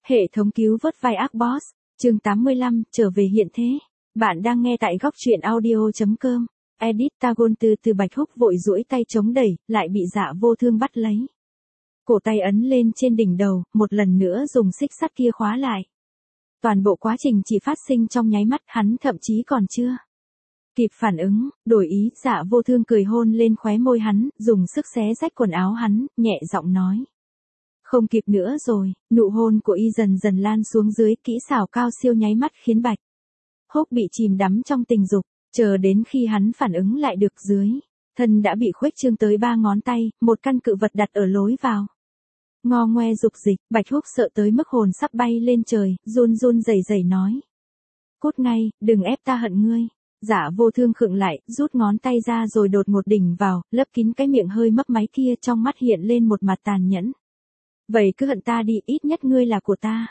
Hệ thống cứu vớt vai ác boss, chương 85, trở về hiện thế. Bạn đang nghe tại góc truyện audio.com. Edit Tagon từ Bạch Húc vội duỗi tay chống đẩy, lại bị Dạ Vô Thương bắt lấy. Cổ tay ấn lên trên đỉnh đầu, một lần nữa dùng xích sắt kia khóa lại. Toàn bộ quá trình chỉ phát sinh trong nháy mắt, hắn thậm chí còn chưa kịp phản ứng, đổi ý, Dạ Vô Thương cười hôn lên khóe môi hắn, dùng sức xé rách quần áo hắn, nhẹ giọng nói. Không kịp nữa rồi, nụ hôn của y dần dần lan xuống dưới, kỹ xảo cao siêu nháy mắt khiến Bạch Húc bị chìm đắm trong tình dục, chờ đến khi hắn phản ứng lại được dưới thân đã bị khuếch trương tới 3 ngón tay, một căn cự vật đặt ở lối vào. Ngo ngoe dục dịch, Bạch Húc sợ tới mức hồn sắp bay lên trời, run run rẩy rẩy nói. Cút ngay, đừng ép ta hận ngươi. Dạ Vô Thương khựng lại, rút ngón tay ra rồi đột một đỉnh vào, lấp kín cái miệng hơi mấp máy kia, trong mắt hiện lên một mặt tàn nhẫn. Vậy cứ hận ta đi, ít nhất ngươi là của ta.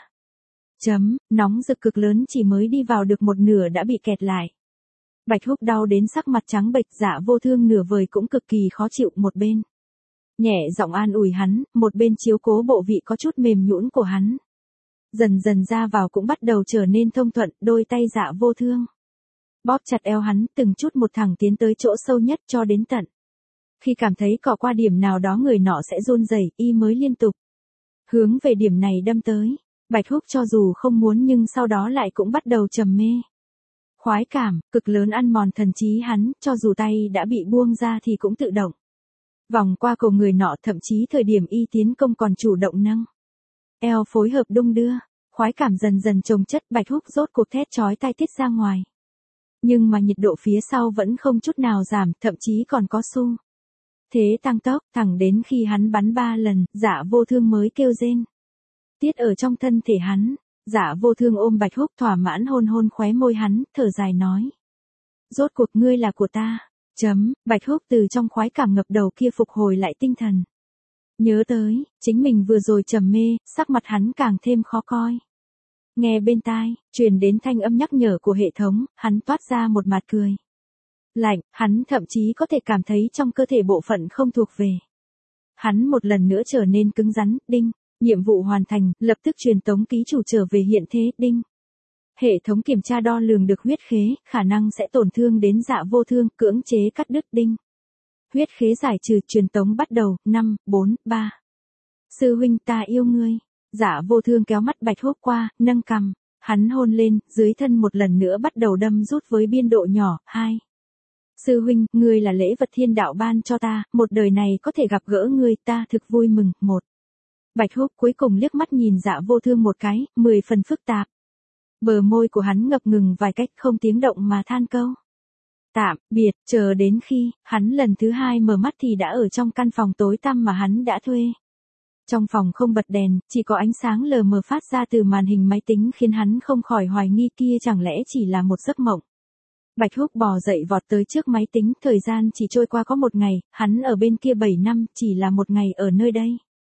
Nóng rực cực lớn chỉ mới đi vào được một nửa đã bị kẹt lại. Bạch Húc đau đến sắc mặt trắng bệch, Dạ Vô Thương nửa vời cũng cực kỳ khó chịu, một bên nhẹ giọng an ủi hắn, một bên chiếu cố bộ vị có chút mềm nhũn của hắn. Dần dần ra vào cũng bắt đầu trở nên thông thuận, đôi tay Dạ Vô Thương bóp chặt eo hắn, từng chút một thẳng tiến tới chỗ sâu nhất cho đến tận khi cảm thấy cọ qua điểm nào đó người nọ sẽ run rẩy, y mới liên tục hướng về điểm này đâm tới. Bạch Húc cho dù không muốn nhưng sau đó lại cũng bắt đầu trầm mê. Khoái cảm cực lớn ăn mòn thần trí hắn, cho dù tay đã bị buông ra thì cũng tự động vòng qua cổ người nọ, thậm chí thời điểm y tiến công còn chủ động nâng eo phối hợp đung đưa. Khoái cảm dần dần chồng chất, Bạch Húc rốt cuộc thét chói tai tiết ra ngoài. Nhưng mà nhiệt độ phía sau vẫn không chút nào giảm, thậm chí còn có xu thế tăng tốc, thẳng đến khi hắn bắn 3 lần, Dạ Vô Thương mới kêu rên tiết ở trong thân thể hắn. Dạ Vô Thương ôm Bạch Húc thỏa mãn hôn hôn khóe môi hắn, thở dài nói. Rốt cuộc ngươi là của ta. Bạch Húc từ trong khoái cảm ngập đầu kia phục hồi lại tinh thần. Nhớ tới, chính mình vừa rồi trầm mê, sắc mặt hắn càng thêm khó coi. Nghe bên tai, truyền đến thanh âm nhắc nhở của hệ thống, hắn toát ra một mặt cười lạnh, hắn thậm chí có thể cảm thấy trong cơ thể bộ phận không thuộc về hắn một lần nữa trở nên cứng rắn. Đinh, nhiệm vụ hoàn thành, lập tức truyền tống ký chủ trở về hiện thế. Đinh, hệ thống kiểm tra đo lường được huyết khế, khả năng sẽ tổn thương đến Dạ Vô Thương, cưỡng chế cắt đứt. Đinh, huyết khế giải trừ, truyền tống bắt đầu. 5, 4, 3. Sư huynh, ta yêu ngươi. Dạ Vô Thương kéo mắt Bạch Húc qua, nâng cằm, hắn hôn lên, dưới thân một lần nữa bắt đầu đâm rút với biên độ nhỏ. 2. Sư huynh, ngươi là lễ vật thiên đạo ban cho ta, một đời này có thể gặp gỡ ngươi, ta thực vui mừng. 1. Bạch Húc cuối cùng liếc mắt nhìn Dạ Vô Thương một cái, 10 phần phức tạp. Bờ môi của hắn ngập ngừng vài cách, không tiếng động mà than câu tạm biệt, chờ đến khi hắn lần thứ 2 mở mắt thì đã ở trong căn phòng tối tăm mà hắn đã thuê. Trong phòng không bật đèn, chỉ có ánh sáng lờ mờ phát ra từ màn hình máy tính khiến hắn không khỏi hoài nghi kia chẳng lẽ chỉ là một giấc mộng. Bạch Húc bò dậy vọt tới trước máy tính, thời gian chỉ trôi qua có 1 ngày, hắn ở bên kia 7 năm, chỉ là 1 ngày ở nơi đây.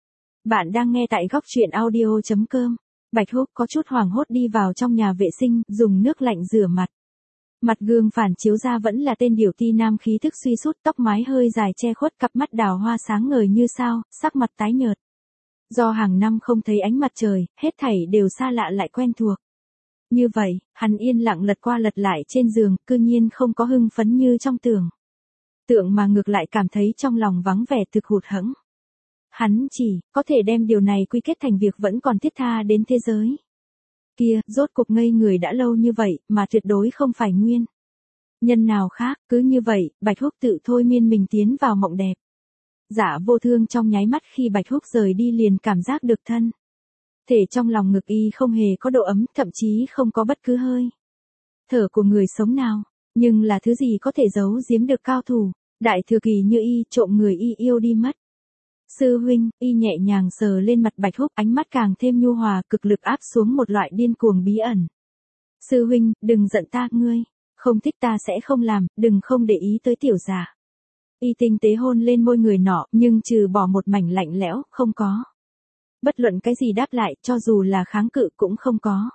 Bạn đang nghe tại góc truyện audio.com. Bạch Húc có chút hoảng hốt đi vào trong nhà vệ sinh, dùng nước lạnh rửa mặt. Mặt gương phản chiếu ra vẫn là tên điểu ti nam khí thức suy sút, tóc mái hơi dài che khuất cặp mắt đào hoa sáng ngời như sao, sắc mặt tái nhợt. Do hàng năm không thấy ánh mặt trời, hết thảy đều xa lạ lại quen thuộc. Như vậy, hắn yên lặng lật qua lật lại trên giường, cư nhiên không có hưng phấn như trong tưởng tượng mà ngược lại cảm thấy trong lòng vắng vẻ thực hụt hẫng. Hắn chỉ có thể đem điều này quy kết thành việc vẫn còn thiết tha đến thế giới kia, rốt cục ngây người đã lâu như vậy, mà tuyệt đối không phải nguyên nhân nào khác. Cứ như vậy, Bạch Húc tự thôi miên mình tiến vào mộng đẹp. Dạ Vô Thương trong nháy mắt khi Bạch Húc rời đi liền cảm giác được thân thể trong lòng ngực y không hề có độ ấm, thậm chí không có bất cứ hơi thở của người sống nào. Nhưng là thứ gì có thể giấu giếm được cao thủ đại thừa kỳ như y, trộm người y yêu đi mất. Sư huynh, y nhẹ nhàng sờ lên mặt Bạch Húc, ánh mắt càng thêm nhu hòa, cực lực áp xuống một loại điên cuồng bí ẩn. Sư huynh, đừng giận ta, ngươi không thích ta sẽ không làm, đừng không để ý tới tiểu giả. Y tinh tế hôn lên môi người nọ, nhưng trừ bỏ một mảnh lạnh lẽo, không có bất luận cái gì đáp lại, cho dù là kháng cự cũng không có.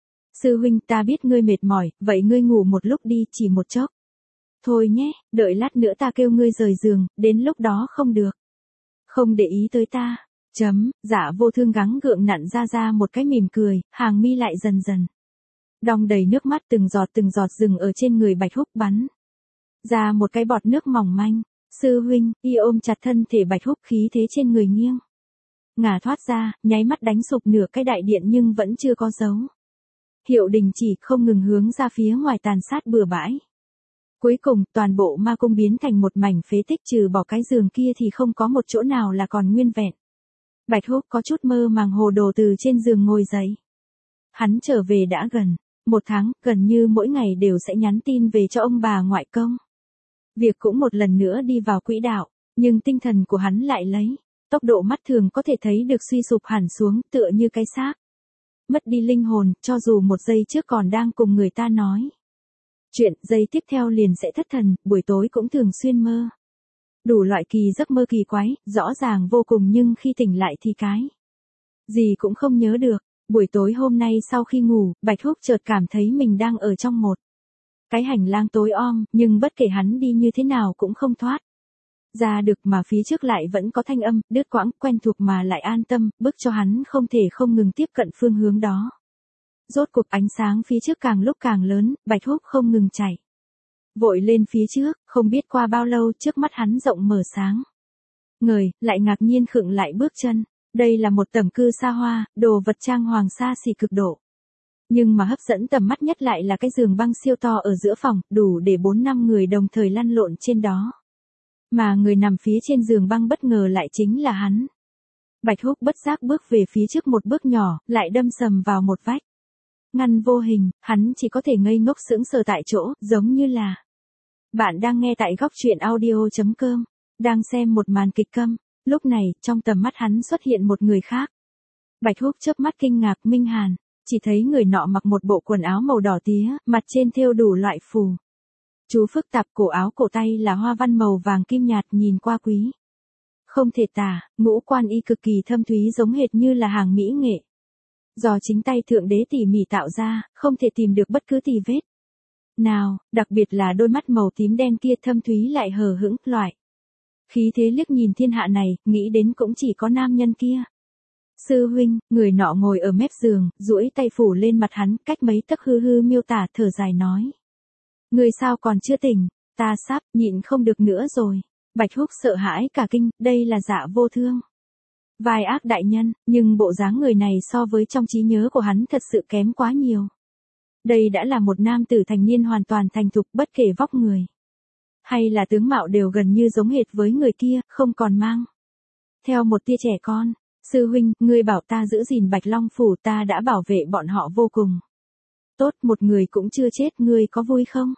Sư huynh, ta biết ngươi mệt mỏi, vậy ngươi ngủ một lúc đi, chỉ một chốc thôi nhé, đợi lát nữa ta kêu ngươi rời giường, đến lúc đó không được không để ý tới ta. Dạ vô thương gắng gượng nặn ra một cái mỉm cười, hàng mi lại dần dần đong đầy nước mắt, từng giọt dừng ở trên người Bạch Húc bắn ra một cái bọt nước mỏng manh. Sư huynh, y ôm chặt thân thể Bạch Húc, khí thế trên người nghiêng ngả thoát ra, nháy mắt đánh sụp nửa cái đại điện nhưng vẫn chưa có dấu hiệu đình chỉ, không ngừng hướng ra phía ngoài tàn sát bừa bãi. Cuối cùng, toàn bộ ma cung biến thành một mảnh phế tích, trừ bỏ cái giường kia thì không có một chỗ nào là còn nguyên vẹn. Bạch Húc có chút mơ màng hồ đồ từ trên giường ngồi dậy. Hắn trở về đã gần 1 tháng, gần như mỗi ngày đều sẽ nhắn tin về cho ông bà ngoại công. Việc cũng một lần nữa đi vào quỹ đạo, nhưng tinh thần của hắn lại lấy tốc độ mắt thường có thể thấy được suy sụp hẳn xuống, tựa như cái xác mất đi linh hồn, cho dù một giây trước còn đang cùng người ta nói chuyện, giây tiếp theo liền sẽ thất thần, buổi tối cũng thường xuyên mơ đủ loại kỳ giấc mơ kỳ quái, rõ ràng vô cùng nhưng khi tỉnh lại thì cái gì cũng không nhớ được. Buổi tối hôm nay sau khi ngủ, Bạch Húc chợt cảm thấy mình đang ở trong một cái hành lang tối om, nhưng bất kể hắn đi như thế nào cũng không thoát ra được, mà phía trước lại vẫn có thanh âm đứt quãng, quen thuộc mà lại an tâm, bức cho hắn không thể không ngừng tiếp cận phương hướng đó. Rốt cuộc ánh sáng phía trước càng lúc càng lớn, Bạch Húc không ngừng chạy vội lên phía trước, không biết qua bao lâu trước mắt hắn rộng mở sáng ngời, lại ngạc nhiên khựng lại bước chân. Đây là một tẩm cư xa hoa, đồ vật trang hoàng xa xỉ cực độ. Nhưng mà hấp dẫn tầm mắt nhất lại là cái giường băng siêu to ở giữa phòng, đủ để 4-5 người đồng thời lăn lộn trên đó. Mà người nằm phía trên giường băng bất ngờ lại chính là hắn. Bạch Húc bất giác bước về phía trước một bước nhỏ, lại đâm sầm vào một vách ngăn vô hình, hắn chỉ có thể ngây ngốc sững sờ tại chỗ, giống như là bạn đang nghe tại góc truyện audio.com, đang xem một màn kịch câm. Lúc này, trong tầm mắt hắn xuất hiện một người khác. Bạch Húc chớp mắt kinh ngạc, Minh Hàn, chỉ thấy người nọ mặc một bộ quần áo màu đỏ tía, mặt trên thêu đủ loại phù chú phức tạp, cổ áo cổ tay là hoa văn màu vàng kim nhạt, nhìn qua quý không thể tả, ngũ quan y cực kỳ thâm thúy, giống hệt như là hàng mỹ nghệ do chính tay thượng đế tỉ mỉ tạo ra, không thể tìm được bất cứ tì vết nào, đặc biệt là đôi mắt màu tím đen kia thâm thúy lại hờ hững, loại khí thế liếc nhìn thiên hạ này, nghĩ đến cũng chỉ có nam nhân kia. Sư huynh, người nọ ngồi ở mép giường, duỗi tay phủ lên mặt hắn, cách mấy tấc hư miêu tả, thở dài nói. Người sao còn chưa tỉnh, ta sắp, nhịn không được nữa rồi. Bạch Húc sợ hãi cả kinh, đây là Dạ Vô Thương. Vai ác đại nhân, nhưng bộ dáng người này so với trong trí nhớ của hắn thật sự kém quá nhiều. Đây đã là một nam tử thành niên hoàn toàn thành thục, bất kể vóc người hay là tướng mạo đều gần như giống hệt với người kia, không còn mang theo một tia trẻ con. Sư huynh, ngươi bảo ta giữ gìn Bạch Long Phủ, ta đã bảo vệ bọn họ vô cùng tốt, một người cũng chưa chết, ngươi có vui không?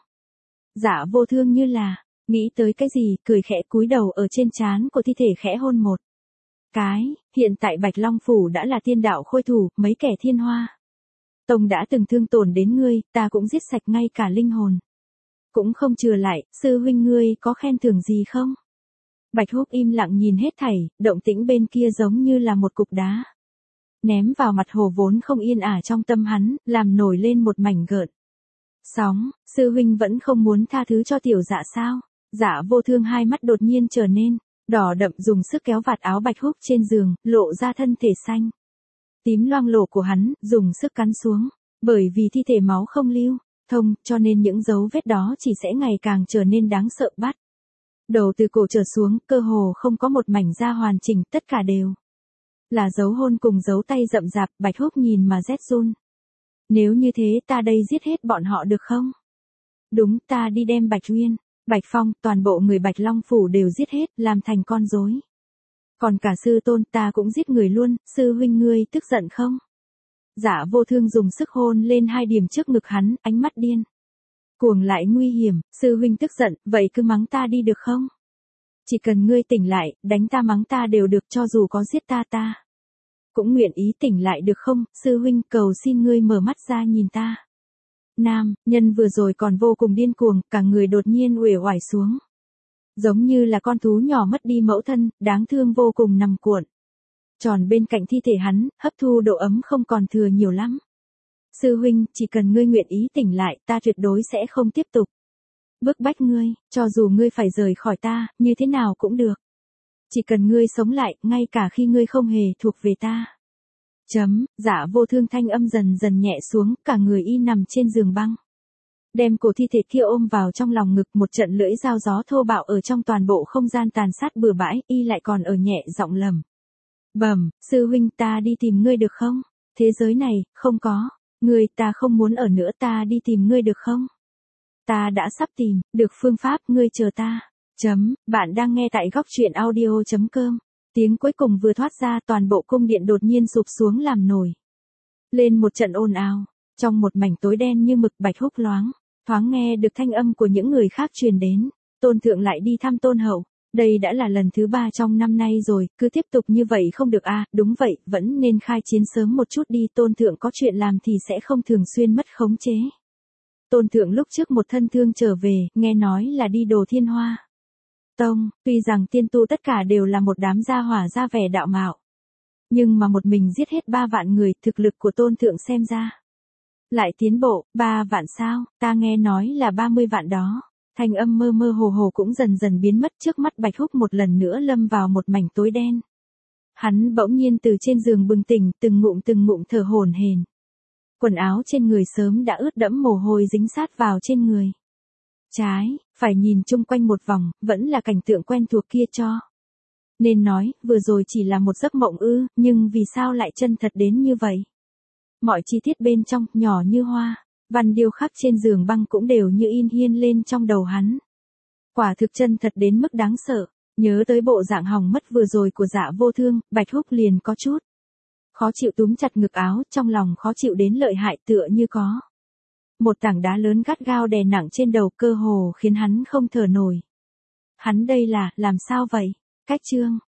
Dạ Vô Thương như là nghĩ tới cái gì, cười khẽ cúi đầu ở trên trán của thi thể khẽ hôn một cái. Hiện tại Bạch Long Phủ đã là tiên đạo khôi thủ, mấy kẻ Thiên Hoa Tông đã từng thương tổn đến ngươi, ta cũng giết sạch, ngay cả linh hồn cũng không chừa lại. Sư huynh, ngươi có khen thưởng gì không? Bạch Húc im lặng nhìn hết thảy, động tĩnh bên kia giống như là một cục đá ném vào mặt hồ vốn không yên ả trong tâm hắn, làm nổi lên một mảnh gợn sóng. Sư huynh vẫn không muốn tha thứ cho tiểu Dạ sao? Dạ Vô Thương hai mắt đột nhiên trở nên đỏ đậm, dùng sức kéo vạt áo Bạch Húc trên giường, lộ ra thân thể xanh tím loang lổ của hắn, dùng sức cắn xuống. Bởi vì thi thể máu không lưu thông, cho nên những dấu vết đó chỉ sẽ ngày càng trở nên đáng sợ. Bắt đầu từ cổ trở xuống, cơ hồ không có một mảnh da hoàn chỉnh, tất cả đều là dấu hôn cùng dấu tay rậm rạp. Bạch Húc nhìn mà rét run. Nếu như thế, ta đây giết hết bọn họ được không? Đúng, ta đi đem Bạch Uyên, Bạch Phong, toàn bộ người Bạch Long Phủ đều giết hết, làm thành con rối. Còn cả sư tôn, ta cũng giết người luôn. Sư huynh, ngươi tức giận không? Dạ Vô Thương dùng sức hôn lên 2 điểm trước ngực hắn, ánh mắt điên cuồng lại nguy hiểm. Sư huynh tức giận, vậy cứ mắng ta đi được không? Chỉ cần ngươi tỉnh lại, đánh ta mắng ta đều được, cho dù có giết ta ta cũng nguyện ý tỉnh lại được không? Sư huynh, cầu xin ngươi mở mắt ra nhìn ta. Nam nhân vừa rồi còn vô cùng điên cuồng, cả người đột nhiên uể oải xuống. Giống như là con thú nhỏ mất đi mẫu thân, đáng thương vô cùng nằm cuộn tròn bên cạnh thi thể hắn, hấp thu độ ấm không còn thừa nhiều lắm. Sư huynh, chỉ cần ngươi nguyện ý tỉnh lại, ta tuyệt đối sẽ không tiếp tục bức bách ngươi, cho dù ngươi phải rời khỏi ta, như thế nào cũng được. Chỉ cần ngươi sống lại, ngay cả khi ngươi không hề thuộc về ta. Dạ Vô Thương thanh âm dần dần nhẹ xuống, cả người y nằm trên giường băng. Đem cổ thi thể kia ôm vào trong lòng ngực, một trận lưỡi dao gió thô bạo ở trong toàn bộ không gian tàn sát bừa bãi, y lại còn ở nhẹ giọng lầm bẩm, sư huynh ta đi tìm ngươi được không? Thế giới này, không có. Ngươi ta không muốn ở nữa, ta đi tìm ngươi được không? Ta đã sắp tìm, được phương pháp, ngươi chờ ta. Bạn đang nghe tại góc truyện audio.com. Tiếng cuối cùng vừa thoát ra, toàn bộ cung điện đột nhiên sụp xuống làm nổi lên một trận ồn ào. Trong một mảnh tối đen như mực, Bạch Húc thoáng nghe được thanh âm của những người khác truyền đến. Tôn thượng lại đi thăm Tôn hậu. Đây đã là lần thứ 3 trong năm nay rồi, cứ tiếp tục như vậy không được à, đúng vậy, vẫn nên khai chiến sớm một chút đi, Tôn thượng có chuyện làm thì sẽ không thường xuyên mất khống chế. Tôn thượng lúc trước một thân thương trở về, nghe nói là đi đồ Thiên Hoa Tông, tuy rằng tiên tu tất cả đều là một đám gia hỏa ra vẻ đạo mạo. Nhưng mà một mình giết hết 3 vạn người, thực lực của Tôn thượng xem ra lại tiến bộ. 3 vạn sao, ta nghe nói là 30 vạn đó. Thanh âm mơ mơ hồ hồ cũng dần dần biến mất, trước mắt Bạch Húc một lần nữa lâm vào một mảnh tối đen. Hắn bỗng nhiên từ trên giường bừng tỉnh, từng ngụm thở hổn hển. Quần áo trên người sớm đã ướt đẫm mồ hôi dính sát vào trên người. Trái, phải nhìn chung quanh một vòng, vẫn là cảnh tượng quen thuộc kia cho. Nên nói, vừa rồi chỉ là một giấc mộng ư, nhưng vì sao lại chân thật đến như vậy? Mọi chi tiết bên trong, nhỏ như hoa, văn điêu khắc trên giường băng cũng đều như in hiên lên trong đầu hắn. Quả thực chân thật đến mức đáng sợ, nhớ tới bộ dạng hỏng mất vừa rồi của Dạ Vô Thương, Bạch Húc liền có chút khó chịu túm chặt ngực áo, trong lòng khó chịu đến lợi hại, tựa như có một tảng đá lớn gắt gao đè nặng trên đầu, cơ hồ khiến hắn không thở nổi. Hắn đây là, làm sao vậy? Cách chương